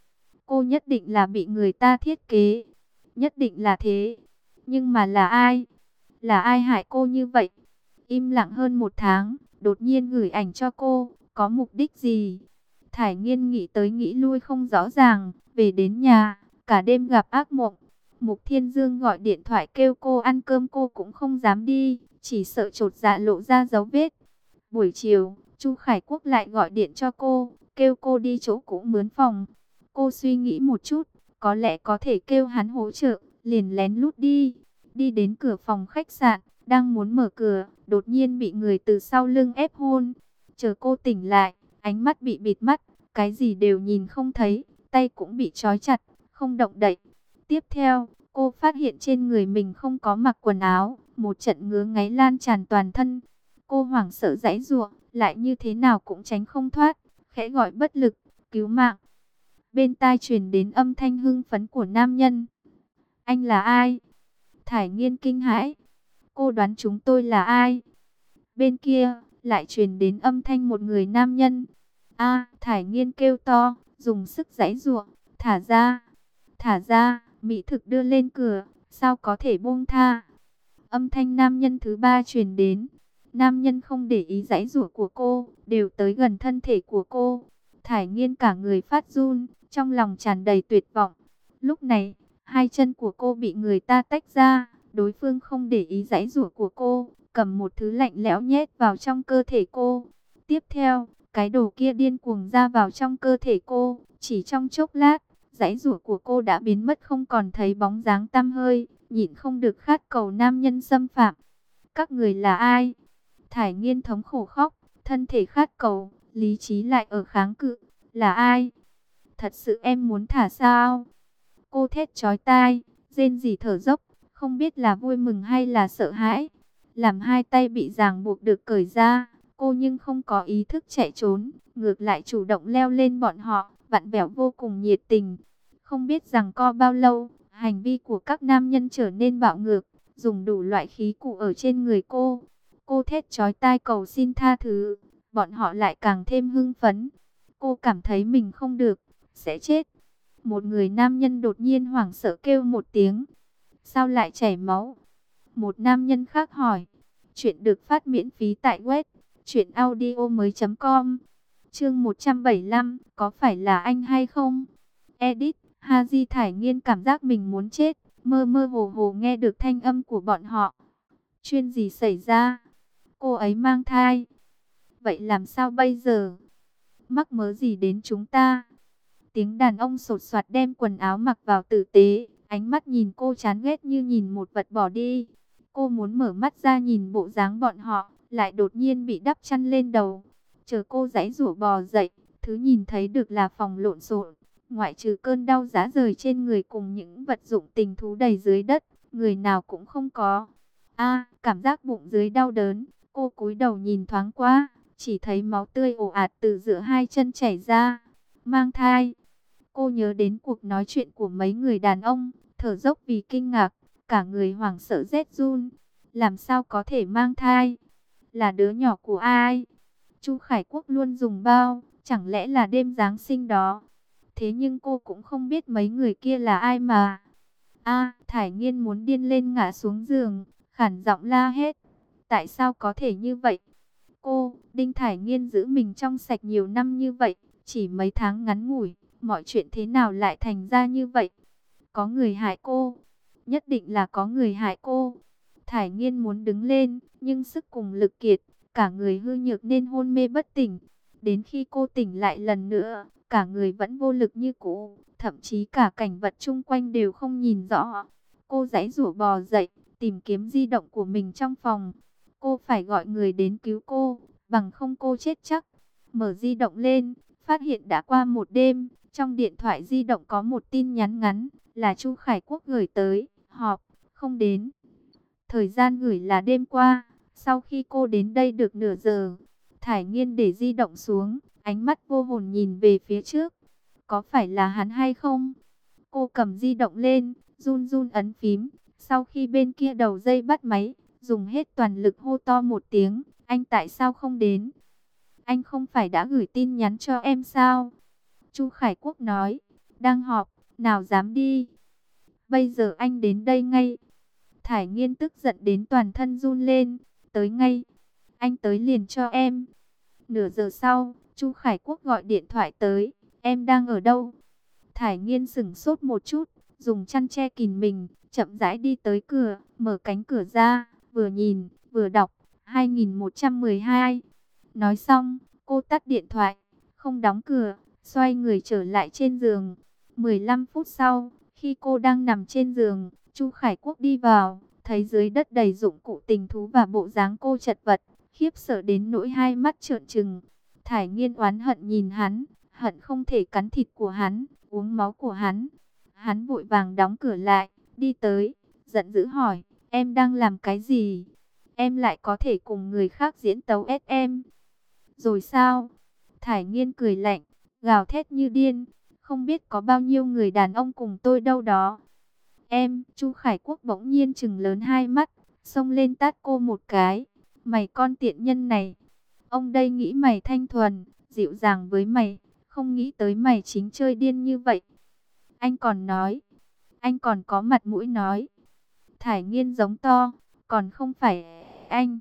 Cô nhất định là bị người ta thiết kế. Nhất định là thế. Nhưng mà là ai? Là ai hại cô như vậy? Im lặng hơn 1 tháng, đột nhiên gửi ảnh cho cô, có mục đích gì? Thải Nghiên nghĩ tới nghĩ lui không rõ ràng, về đến nhà, cả đêm gặp ác mộng. Mục Thiên Dương gọi điện thoại kêu cô ăn cơm cô cũng không dám đi, chỉ sợ chột dạ lộ ra dấu vết. Buổi chiều, Chu Khải Quốc lại gọi điện cho cô, kêu cô đi chỗ cũ mướn phòng. Cô suy nghĩ một chút, có lẽ có thể kêu hắn hỗ trợ, liền lén lút đi. Đi đến cửa phòng khách sạn, đang muốn mở cửa, đột nhiên bị người từ sau lưng ép hôn. Chờ cô tỉnh lại, ánh mắt bị bịt mắt, cái gì đều nhìn không thấy, tay cũng bị trói chặt, không động đậy. Tiếp theo, cô phát hiện trên người mình không có mặc quần áo, một trận ngứa ngáy lan tràn toàn thân. Cô hoảng sợ giãy giụa, lại như thế nào cũng tránh không thoát, khẽ gọi bất lực, cứu mạng. Bên tai truyền đến âm thanh hưng phấn của nam nhân. Anh là ai? Thải Nghiên kinh hãi. Cô đoán chúng tôi là ai? Bên kia, lại truyền đến âm thanh một người nam nhân. A, Thải Nghiên kêu to, dùng sức giãy giụa, thả ra. Thả ra, mỹ thực đưa lên cửa, sao có thể buông tha? Âm thanh nam nhân thứ ba truyền đến. Nam nhân không để ý giãy giụa của cô, đều tới gần thân thể của cô. Thải Nghiên cả người phát run, trong lòng tràn đầy tuyệt vọng. Lúc này, hai chân của cô bị người ta tách ra, đối phương không để ý giãy giụa của cô, cầm một thứ lạnh lẽo nhét vào trong cơ thể cô. Tiếp theo, cái đồ kia điên cuồng ra vào trong cơ thể cô, chỉ trong chốc lát, giãy giụa của cô đã biến mất không còn thấy bóng dáng tăm hơi, nhịn không được khát cầu nam nhân xâm phạm. Các người là ai? Thải Nghiên thống khổ khóc, thân thể khát cầu, lý trí lại ở kháng cự. Là ai? Thật sự em muốn thả sao? Cô thét chói tai, rên rỉ thở dốc, không biết là vui mừng hay là sợ hãi. Làm hai tay bị ràng buộc được cởi ra, cô nhưng không có ý thức chạy trốn, ngược lại chủ động leo lên bọn họ, vặn vẹo vô cùng nhiệt tình. Không biết rằng co bao lâu, hành vi của các nam nhân trở nên bạo ngược, dùng đủ loại khí cụ ở trên người cô. Cô thét chói tai cầu xin tha thứ, bọn họ lại càng thêm hưng phấn. Cô cảm thấy mình không được, sẽ chết. Một người nam nhân đột nhiên hoảng sợ kêu một tiếng. Sao lại chảy máu? Một nam nhân khác hỏi. Chuyện được phát miễn phí tại web truyệnaudiomoi.com. Chương 175, có phải là anh hay không? Edit, Haji. Thải Nghiên cảm giác mình muốn chết, mơ mơ hồ hồ nghe được thanh âm của bọn họ. Chuyện gì xảy ra? Cô ấy mang thai. Vậy làm sao bây giờ? Mắc mớ gì đến chúng ta? Tiếng đàn ông sột soạt đem quần áo mặc vào tử tế, ánh mắt nhìn cô chán ghét như nhìn một vật bỏ đi. Cô muốn mở mắt ra nhìn bộ dáng bọn họ, lại đột nhiên bị đắp chăn lên đầu. Chờ cô giãy giụa bò dậy, thứ nhìn thấy được là phòng lộn xộn, ngoại trừ cơn đau rã rời trên người cùng những vật dụng tình thú đầy dưới đất, người nào cũng không có. A, cảm giác bụng dưới đau đớn, cô cúi đầu nhìn thoáng qua, chỉ thấy máu tươi ồ ạt từ giữa hai chân chảy ra. Mang thai. Cô nhớ đến cuộc nói chuyện của mấy người đàn ông, thở dốc vì kinh ngạc, cả người hoảng sợ rét run. Làm sao có thể mang thai? Là đứa nhỏ của ai? Chu Khải Quốc luôn dùng bao, chẳng lẽ là đêm Giáng sinh đó? Thế nhưng cô cũng không biết mấy người kia là ai mà. A, Thải Nghiên muốn điên lên ngã xuống giường, khản giọng la hét. Tại sao có thể như vậy? Cô, Đinh Thải Nghiên giữ mình trong sạch nhiều năm như vậy, chỉ mấy tháng ngắn ngủi, mọi chuyện thế nào lại thành ra như vậy? Có người hại cô, nhất định là có người hại cô. Thải Nghiên muốn đứng lên, nhưng sức cùng lực kiệt, cả người hư nhược nên hôn mê bất tỉnh. Đến khi cô tỉnh lại lần nữa, cả người vẫn vô lực như cũ, thậm chí cả cảnh vật chung quanh đều không nhìn rõ. Cô giãy giụa bò dậy, tìm kiếm di động của mình trong phòng. Cô phải gọi người đến cứu cô, bằng không cô chết chắc. Mở di động lên, phát hiện đã qua một đêm. Trong điện thoại di động có một tin nhắn ngắn, là Chu Khải Quốc gửi tới, họp, không đến. Thời gian gửi là đêm qua, sau khi cô đến đây được nửa giờ. Thải Nghiên để di động xuống, ánh mắt vô hồn nhìn về phía trước. Có phải là hắn hay không? Cô cầm di động lên, run run ấn phím. Sau khi bên kia đầu dây bắt máy, dùng hết toàn lực hô to một tiếng. Anh tại sao không đến? Anh không phải đã gửi tin nhắn cho em sao? Chu Khải Quốc nói. Đang họp, nào dám đi. Bây giờ anh đến đây ngay. Thải Nghiên tức giận đến toàn thân run lên. Tới ngay. Anh tới liền cho em. Nửa giờ sau, Chu Khải Quốc gọi điện thoại tới. Em đang ở đâu? Thải Nghiên sững sốt một chút, dùng chăn che kín mình, chậm rãi đi tới cửa, mở cánh cửa ra, vừa nhìn, vừa đọc, 2112. Nói xong, cô tắt điện thoại, không đóng cửa, xoay người trở lại trên giường. 15 phút sau, khi cô đang nằm trên giường, Chu Khải Quốc đi vào, thấy dưới đất đầy dụng cụ tình thú và bộ dáng cô chật vật, khiếp sợ đến nỗi hai mắt trợn trừng. Thải Nghiên oán hận nhìn hắn, hận không thể cắn thịt của hắn, uống máu của hắn. Hắn vội vàng đóng cửa lại, đi tới, giận dữ hỏi, em đang làm cái gì? Em lại có thể cùng người khác diễn tấu SM. Rồi sao? Thải Nghiên cười lạnh, gào thét như điên, không biết có bao nhiêu người đàn ông cùng tôi đâu đó. Em, Chu Khải Quốc bỗng nhiên trừng lớn hai mắt, xông lên tát cô một cái. Mày con tiện nhân này, ông đây nghĩ mày thanh thuần, dịu dàng với mày, không nghĩ tới mày chính chơi điên như vậy. Anh còn nói, anh còn có mặt mũi nói. Thải Nghiên giống to, còn không phải anh,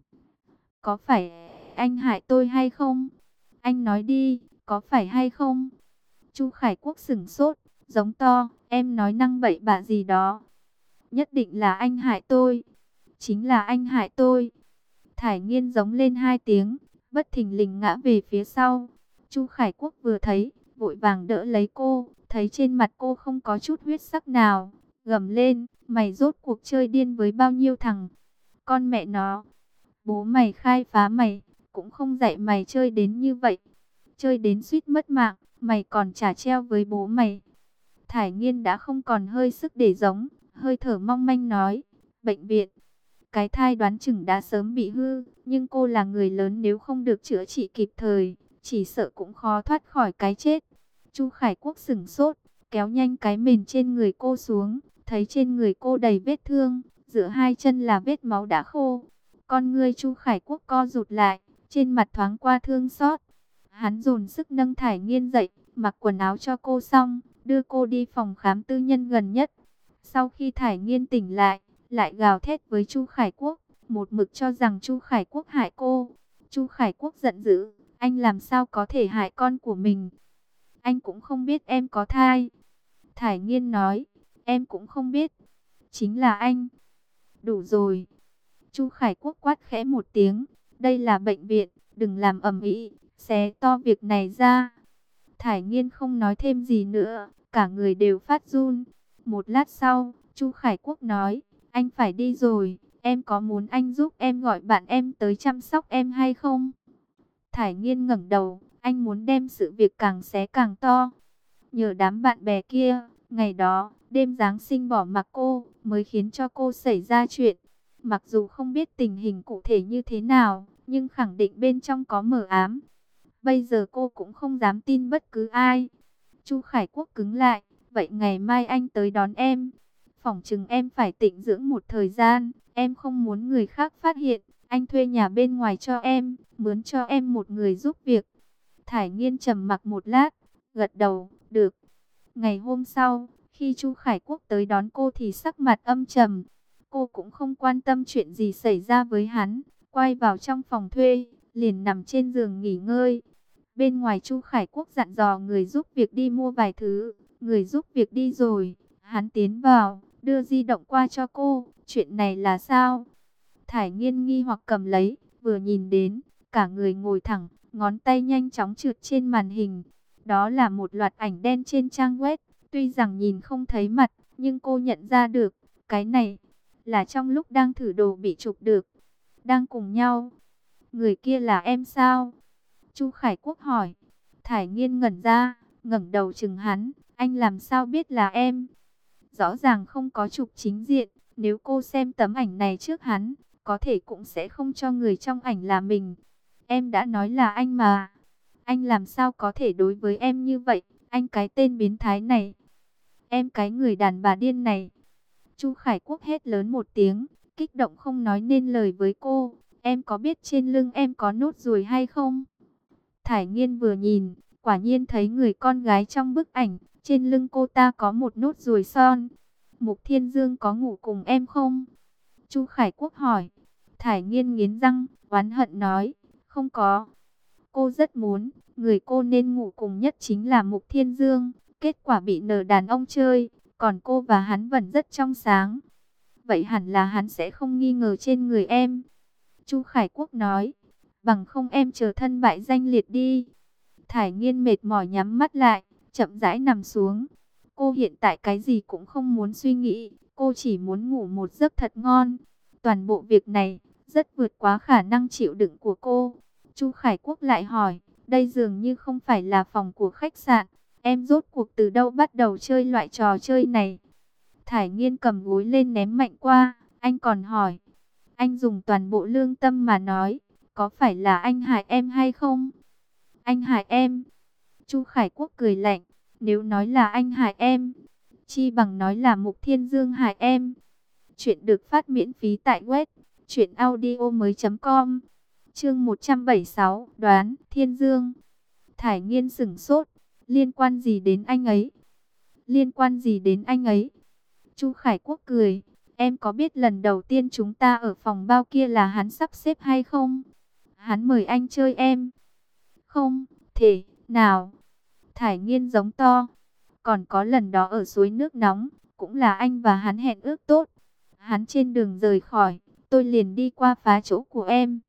có phải anh hại tôi hay không? Anh nói đi, có phải hay không? Chu Khải Quốc sững sốt, giống to, em nói năng bậy bạ gì đó. Nhất định là anh hại tôi. Chính là anh hại tôi. Thải Nghiên giống lên hai tiếng, bất thình lình ngã về phía sau. Chu Khải Quốc vừa thấy, vội vàng đỡ lấy cô, thấy trên mặt cô không có chút huyết sắc nào, gầm lên, mày rốt cuộc chơi điên với bao nhiêu thằng? Con mẹ nó, bố mày khai phá mày, cũng không dạy mày chơi đến như vậy. Chơi đến suýt mất mạng, mày còn trả treo với bố mày. Thải Nghiên đã không còn hơi sức để giống, hơi thở mong manh nói, bệnh viện. Cái thai đoán chừng đã sớm bị hư, nhưng cô là người lớn, nếu không được chữa trị kịp thời, chỉ sợ cũng khó thoát khỏi cái chết. Chu Khải Quốc sững sốt, kéo nhanh cái mền trên người cô xuống, thấy trên người cô đầy vết thương, giữa hai chân là vết máu đã khô. Con ngươi Chu Khải Quốc co rụt lại, trên mặt thoáng qua thương xót. Hắn dồn sức nâng Thải Nghiên dậy, mặc quần áo cho cô xong, đưa cô đi phòng khám tư nhân gần nhất. Sau khi Thải Nghiên tỉnh lại gào thét với Chu Khải Quốc, một mực cho rằng Chu Khải Quốc hại cô. Chu Khải Quốc giận dữ, anh làm sao có thể hại con của mình? Anh cũng không biết em có thai. Thải Nghiên nói, em cũng không biết. Chính là anh. Đủ rồi. Chu Khải Quốc quát khẽ một tiếng, đây là bệnh viện, đừng làm ầm ĩ, xé to việc này ra. Thải Nghiên không nói thêm gì nữa, cả người đều phát run. Một lát sau, Chu Khải Quốc nói, anh phải đi rồi, em có muốn anh giúp em gọi bạn em tới chăm sóc em hay không? Thải Nghiên ngẩng đầu, anh muốn đem sự việc càng xé càng to. Nhờ đám bạn bè kia, ngày đó, đêm Giáng sinh bỏ mặc cô, mới khiến cho cô xảy ra chuyện. Mặc dù không biết tình hình cụ thể như thế nào, nhưng khẳng định bên trong có mờ ám. Bây giờ cô cũng không dám tin bất cứ ai. Chu Khải Quốc cứng lại, vậy ngày mai anh tới đón em. Phỏng chừng em phải tĩnh dưỡng một thời gian, em không muốn người khác phát hiện. Anh thuê nhà bên ngoài cho em, mướn cho em một người giúp việc. Thải Nghiên trầm mặc một lát, gật đầu, được. Ngày hôm sau, khi Chu Khải Quốc tới đón cô thì sắc mặt âm trầm. Cô cũng không quan tâm chuyện gì xảy ra với hắn, quay vào trong phòng thuê, liền nằm trên giường nghỉ ngơi. Bên ngoài Chu Khải Quốc dặn dò người giúp việc đi mua vài thứ, người giúp việc đi rồi, hắn tiến vào, đưa di động qua cho cô, chuyện này là sao? Thải Nghiên nghi hoặc cầm lấy, vừa nhìn đến, cả người ngồi thẳng, ngón tay nhanh chóng trượt trên màn hình. Đó là một loạt ảnh đen trên trang web, tuy rằng nhìn không thấy mặt, nhưng cô nhận ra được, cái này là trong lúc đang thử đồ bị chụp được. Đang cùng nhau, người kia là em sao? Chu Khải Quốc hỏi. Thải Nghiên ngẩn ra, ngẩng đầu chừng hắn, anh làm sao biết là em? Rõ ràng không có chụp chính diện, nếu cô xem tấm ảnh này trước hắn, có thể cũng sẽ không cho người trong ảnh là mình. Em đã nói là anh mà. Anh làm sao có thể đối với em như vậy, anh cái tên biến thái này. Em cái người đàn bà điên này. Chu Khải Quốc hét lớn một tiếng, kích động không nói nên lời với cô. Em có biết trên lưng em có nốt ruồi hay không? Thải Nghiên vừa nhìn, quả nhiên thấy người con gái trong bức ảnh, Trên lưng cô ta có một nốt ruồi son. Mục Thiên Dương có ngủ cùng em không? Chu Khải Quốc hỏi. Thải Nghiên nghiến răng, oán hận nói, không có. Cô rất muốn, người cô nên ngủ cùng nhất chính là Mục Thiên Dương. Kết quả bị nở đàn ông chơi, còn cô và hắn vẫn rất trong sáng. Vậy hẳn là hắn sẽ không nghi ngờ trên người em. Chu Khải Quốc nói, bằng không em chờ thân bại danh liệt đi. Thải Nghiên mệt mỏi nhắm mắt lại, chậm rãi nằm xuống. Cô hiện tại cái gì cũng không muốn suy nghĩ, cô chỉ muốn ngủ một giấc thật ngon. Toàn bộ việc này rất vượt quá khả năng chịu đựng của cô. Chu Khải Quốc lại hỏi, đây dường như không phải là phòng của khách sạn, em rốt cuộc từ đâu bắt đầu chơi loại trò chơi này? Thải Nghiên cầm gối lên ném mạnh qua, anh còn hỏi, anh dùng toàn bộ lương tâm mà nói, có phải là anh hại em hay không? Anh hại em? Chu Khải Quốc cười lạnh, nếu nói là anh hại em, chi bằng nói là Mục Thiên Dương hại em. Chuyện được phát miễn phí tại web truyệnaudiomoi.com. Chương 176, đoán Thiên Dương. Thải Nghiên sững sốt, liên quan gì đến anh ấy? Liên quan gì đến anh ấy? Chu Khải Quốc cười, em có biết lần đầu tiên chúng ta ở phòng bao kia là hắn sắp xếp hay không? Hắn mời anh chơi em. Không, thể nào? Thải Nghiên giống to. Còn có lần đó ở suối nước nóng, cũng là anh và hắn hẹn ước tốt. Hắn trên đường rời khỏi, tôi liền đi qua phá chỗ của em.